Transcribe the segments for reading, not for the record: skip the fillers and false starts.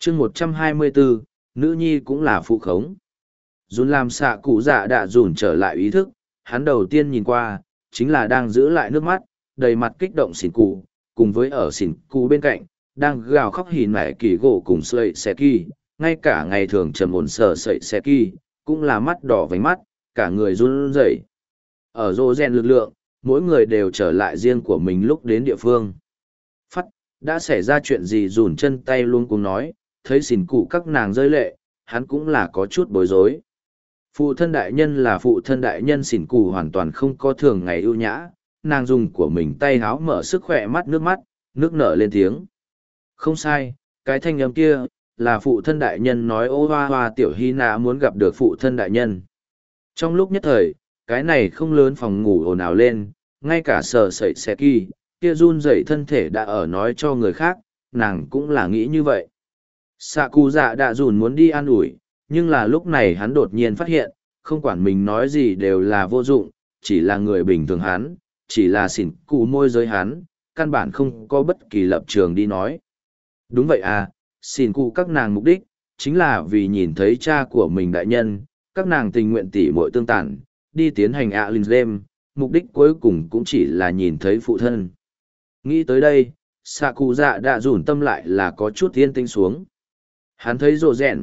chương 124, nữ nhi cũng là phụ khống. Dùn làm xạ cụ dạ đã dùn trở lại ý thức, hắn đầu tiên nhìn qua, chính là đang giữ lại nước mắt, đầy mặt kích động xỉn cụ, cùng với ở xỉn cụ bên cạnh, đang gào khóc hìn mẻ kỳ gỗ cùng sợi xe kỳ, ngay cả ngày thường trầm ổn sở sợi xe kỳ, cũng là mắt đỏ vành mắt, cả người run rẩy. Ở rô rèn lực lượng, mỗi người đều trở lại riêng của mình lúc đến địa phương. Phát, đã xảy ra chuyện gì dùn chân tay luôn cùng nói, thấy xỉn cụ các nàng rơi lệ, hắn cũng là có chút bối rối. Phụ thân đại nhân là phụ thân đại nhân, xỉn cụ hoàn toàn không có thường ngày ưu nhã, nàng dùng của mình tay háo mở sức khỏe mắt, nước nở lên tiếng. Không sai, cái thanh âm kia, là phụ thân đại nhân nói ô hoa hoa tiểu hy nạ muốn gặp được phụ thân đại nhân. Trong lúc nhất thời, cái này không lớn phòng ngủ ồn ào lên, ngay cả sờ sậy xe kỳ, kia run rẩy thân thể đã ở nói cho người khác, nàng cũng là nghĩ như vậy. Sạ cụ dạ đã dùn muốn đi an ủi, nhưng là lúc này hắn đột nhiên phát hiện, không quản mình nói gì đều là vô dụng, chỉ là người bình thường hắn, chỉ là xỉn cụ môi giới hắn, căn bản không có bất kỳ lập trường đi nói. Đúng vậy à, xỉn cụ các nàng mục đích, chính là vì nhìn thấy cha của mình đại nhân, các nàng tình nguyện tỉ muội tương tàn, đi tiến hành ạ linh đêm, mục đích cuối cùng cũng chỉ là nhìn thấy phụ thân. Nghĩ tới đây, xạ cụ dạ đã rủn tâm lại là có chút yên tĩnh xuống. Hắn thấy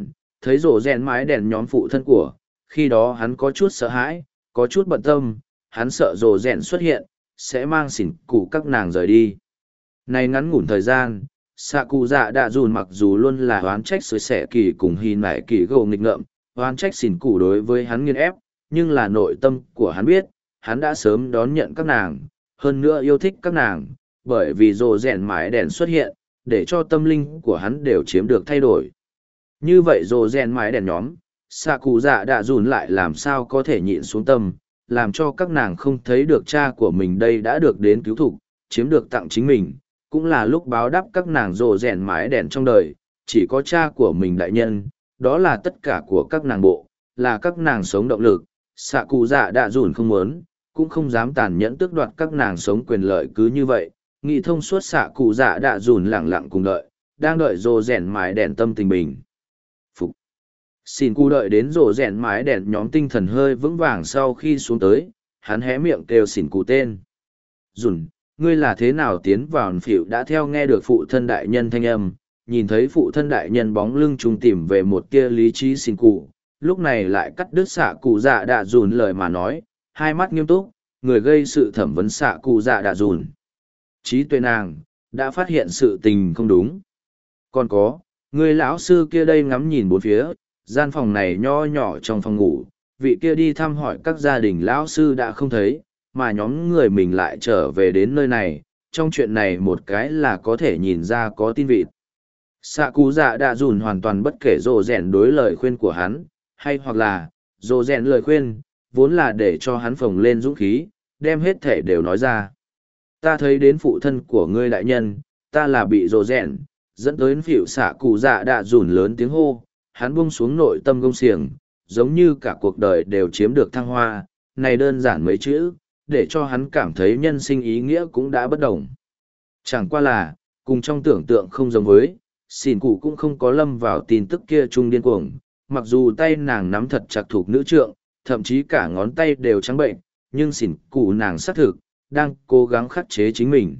rồ rèn mái đèn nhóm phụ thân của, khi đó hắn có chút sợ hãi, có chút bận tâm, hắn sợ rồ rèn xuất hiện, sẽ mang xỉn cụ các nàng rời đi. Này ngắn ngủn thời gian, xạ cụ dạ đã dùn mặc dù luôn là oán trách sới sẻ kỳ cùng hy nải kỳ gầu nghịch ngợm, oán trách xỉn cụ đối với hắn nghiên ép, nhưng là nội tâm của hắn biết, hắn đã sớm đón nhận các nàng, hơn nữa yêu thích các nàng, bởi vì rồ rèn mái đèn xuất hiện, để cho tâm linh của hắn đều chiếm được thay đổi. Như vậy rồ rèn mái đèn nhóm, xạ cụ dạ đã dùn lại làm sao có thể nhịn xuống tâm, làm cho các nàng không thấy được cha của mình đây đã được đến cứu thục, chiếm được tặng chính mình, cũng là lúc báo đáp các nàng rồ rèn mái đèn trong đời, chỉ có cha của mình đại nhân, đó là tất cả của các nàng bộ, là các nàng sống động lực, xạ cụ dạ đã dùn không muốn, cũng không dám tàn nhẫn tước đoạt các nàng sống quyền lợi cứ như vậy, nghị thông suốt xạ cụ dạ đã dùn lẳng lặng cùng đợi, đang đợi rồ rèn mái đèn tâm tình bình. Xin cụ đợi đến rổ rèn mái đèn nhóm tinh thần hơi vững vàng sau khi xuống tới, hắn hé miệng kêu xỉn cụ tên. Dùn, ngươi là thế nào tiến vào phịu đã theo nghe được phụ thân đại nhân thanh âm, nhìn thấy phụ thân đại nhân bóng lưng trung tìm về một tia lý trí xỉn cụ, lúc này lại cắt đứt xạ cụ dạ đạ dùn lời mà nói, hai mắt nghiêm túc, người gây sự thẩm vấn xạ cụ dạ đạ dùn. Trí tuệ nàng, đã phát hiện sự tình không đúng. Còn có, người lão sư kia đây ngắm nhìn bốn phía, gian phòng này nho nhỏ trong phòng ngủ, vị kia đi thăm hỏi các gia đình lão sư đã không thấy, mà nhóm người mình lại trở về đến nơi này, trong chuyện này một cái là có thể nhìn ra có tin vịt. Sạ cụ dạ đã dùn hoàn toàn bất kể rồ rèn đối lời khuyên của hắn, hay hoặc là, rồ rèn lời khuyên, vốn là để cho hắn phồng lên dũng khí, đem hết thể đều nói ra. Ta thấy đến phụ thân của ngươi đại nhân, ta là bị rồ rèn, dẫn tới phịu xạ cụ dạ đã dùn lớn tiếng hô, hắn buông xuống nội tâm gông xiềng, giống như cả cuộc đời đều chiếm được thăng hoa, này đơn giản mấy chữ, để cho hắn cảm thấy nhân sinh ý nghĩa cũng đã bất đồng. Chẳng qua là, cùng trong tưởng tượng không giống với, xỉn cụ cũng không có lâm vào tin tức kia trung điên cuồng, mặc dù tay nàng nắm thật chặt thuộc nữ trượng, thậm chí cả ngón tay đều trắng bệnh, nhưng xỉn cụ nàng xác thực, đang cố gắng khắc chế chính mình.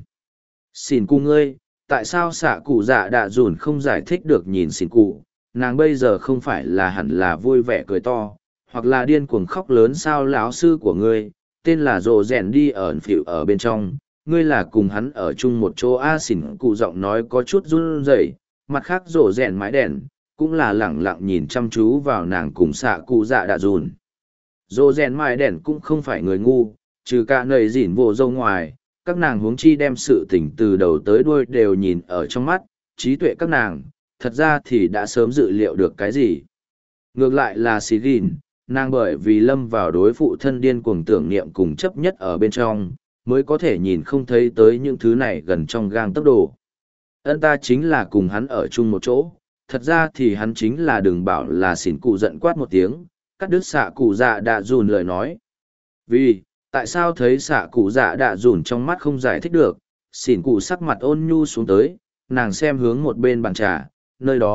Xỉn cụ ngươi, tại sao xạ cụ dạ đạ dùn không giải thích được nhìn xỉn cụ? Nàng bây giờ không phải là hẳn là vui vẻ cười to, hoặc là điên cuồng khóc lớn sao lão sư của ngươi, tên là rồ rèn đi ở phịu ở bên trong, ngươi là cùng hắn ở chung một chỗ a xỉn cụ giọng nói có chút run rẩy, mặt khác rồ rèn mái đèn, cũng là lẳng lặng nhìn chăm chú vào nàng cùng xạ cụ dạ đạ dùn. Rồ rèn mái đèn cũng không phải người ngu, trừ cả nầy dỉn vô dâu ngoài, các nàng huống chi đem sự tình từ đầu tới đuôi đều nhìn ở trong mắt, trí tuệ các nàng thật ra thì đã sớm dự liệu được cái gì. Ngược lại là xì gìn, nàng bởi vì lâm vào đối phụ thân điên cuồng tưởng niệm cùng chấp nhất ở bên trong, mới có thể nhìn không thấy tới những thứ này gần trong gang tấc đồ. Ân ta chính là cùng hắn ở chung một chỗ, thật ra thì hắn chính là đừng bảo là xỉn cụ giận quát một tiếng, cắt đứt xạ cụ dạ đã dùn lời nói. Vì, tại sao thấy xạ cụ dạ đã dùn trong mắt không giải thích được, xỉn cụ sắc mặt ôn nhu xuống tới, nàng xem hướng một bên bàn trà, nơi đó,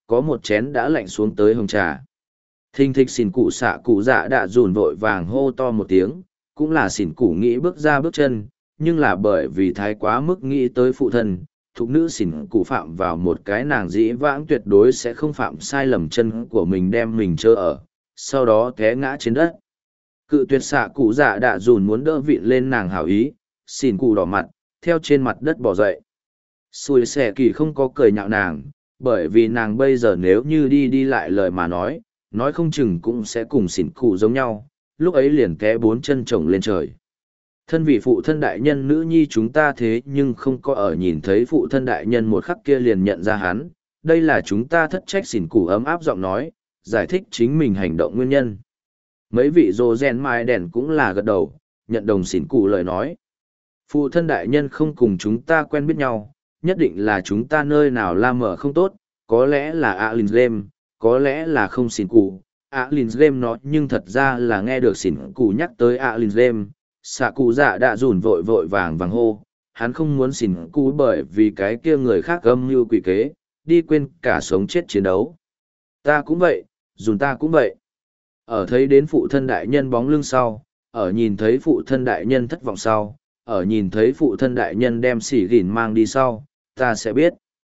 có một chén đã lạnh xuống tới hồng trà. Thình thịch xỉn cụ xạ cụ dạ đã dùn vội vàng hô to một tiếng, cũng là xỉn cụ nghĩ bước ra bước chân, nhưng là bởi vì thái quá mức nghĩ tới phụ thân, thục nữ xỉn cụ phạm vào một cái nàng dĩ vãng tuyệt đối sẽ không phạm sai lầm chân của mình đem mình chơ ở, sau đó té ngã trên đất. Cự tuyệt xạ cụ dạ đã dùn muốn đỡ vịn lên nàng hảo ý, xỉn cụ đỏ mặt, theo trên mặt đất bỏ dậy. Xui xẻ kỳ không có cười nhạo nàng, bởi vì nàng bây giờ nếu như đi lại lời mà nói không chừng cũng sẽ cùng xỉn cụ giống nhau, lúc ấy liền té bốn chân chồng lên trời. Thân vị phụ thân đại nhân nữ nhi chúng ta thế nhưng không có ở nhìn thấy phụ thân đại nhân một khắc kia liền nhận ra hắn, đây là chúng ta thất trách xỉn cụ ấm áp giọng nói, giải thích chính mình hành động nguyên nhân. Mấy vị rồ rèn mai đèn cũng là gật đầu, nhận đồng xỉn cụ lời nói. Phụ thân đại nhân không cùng chúng ta quen biết nhau, nhất định là chúng ta nơi nào la mở không tốt, có lẽ là Alin Game, có lẽ là không xỉn cụ. Alin Game nó nhưng thật ra là nghe được xỉn cụ nhắc tới Alin Game, xạ cụ dạ đã rủn vội vội vàng vàng hô, hắn không muốn xỉn cụ bởi vì cái kia người khác âm mưu quỷ kế, đi quên cả sống chết chiến đấu. Ta cũng vậy, dùn ta cũng vậy. Ở thấy đến phụ thân đại nhân bóng lưng sau, ở nhìn thấy phụ thân đại nhân thất vọng sau, ở nhìn thấy phụ thân đại nhân đem xỉ gỉn mang đi sau, ta sẽ biết.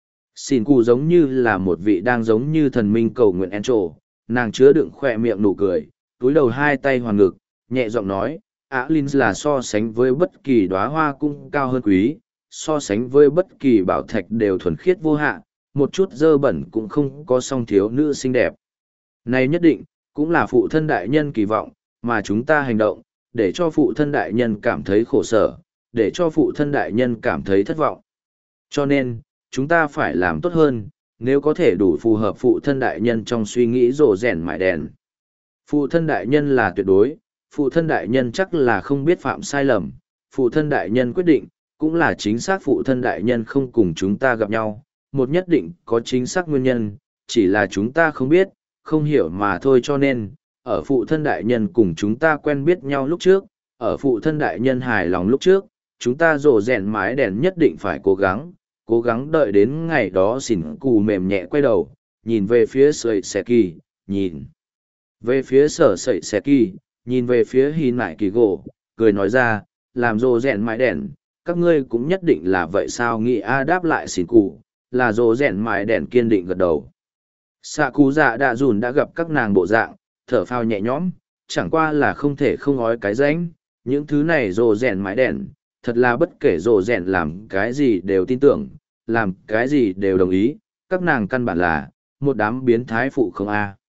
Xỉn cụ giống như là một vị đang giống như thần minh cầu nguyện en trổ, nàng chứa đựng khỏe miệng nụ cười, túi đầu hai tay hoàn ngực, nhẹ giọng nói, Alin là so sánh với bất kỳ đóa hoa cũng cao hơn quý, so sánh với bất kỳ bảo thạch đều thuần khiết vô hạn, một chút dơ bẩn cũng không có song thiếu nữ xinh đẹp. Này nhất định, cũng là phụ thân đại nhân kỳ vọng, mà chúng ta hành động, để cho phụ thân đại nhân cảm thấy khổ sở, để cho phụ thân đại nhân cảm thấy thất vọng. Cho nên, chúng ta phải làm tốt hơn, nếu có thể đủ phù hợp phụ thân đại nhân trong suy nghĩ rồ rèn mải đèn. Phụ thân đại nhân là tuyệt đối, phụ thân đại nhân chắc là không biết phạm sai lầm, phụ thân đại nhân quyết định, cũng là chính xác phụ thân đại nhân không cùng chúng ta gặp nhau, một nhất định có chính xác nguyên nhân, chỉ là chúng ta không biết, không hiểu mà thôi cho nên, ở phụ thân đại nhân cùng chúng ta quen biết nhau lúc trước, ở phụ thân đại nhân hài lòng lúc trước, chúng ta rồ rèn mái đèn nhất định phải cố gắng đợi đến ngày đó xỉn cù mềm nhẹ quay đầu, nhìn về phía sợi xe kỳ, nhìn về phía sở sợi xe kỳ, nhìn về phía hy nại kỳ gỗ, cười nói ra, làm rồ rèn mái đèn, các ngươi cũng nhất định là vậy sao nghĩ a đáp lại xỉn cù, là rồ rèn mái đèn kiên định gật đầu. Xạ cụ dạ đã dùn đã gặp các nàng bộ dạng, thở phào nhẹ nhõm, chẳng qua là không thể không nói cái ránh, những thứ này rồ rèn mái đèn, thật là bất kể rồ rèn làm cái gì đều tin tưởng, làm cái gì đều đồng ý, các nàng căn bản là, một đám biến thái phụ không a.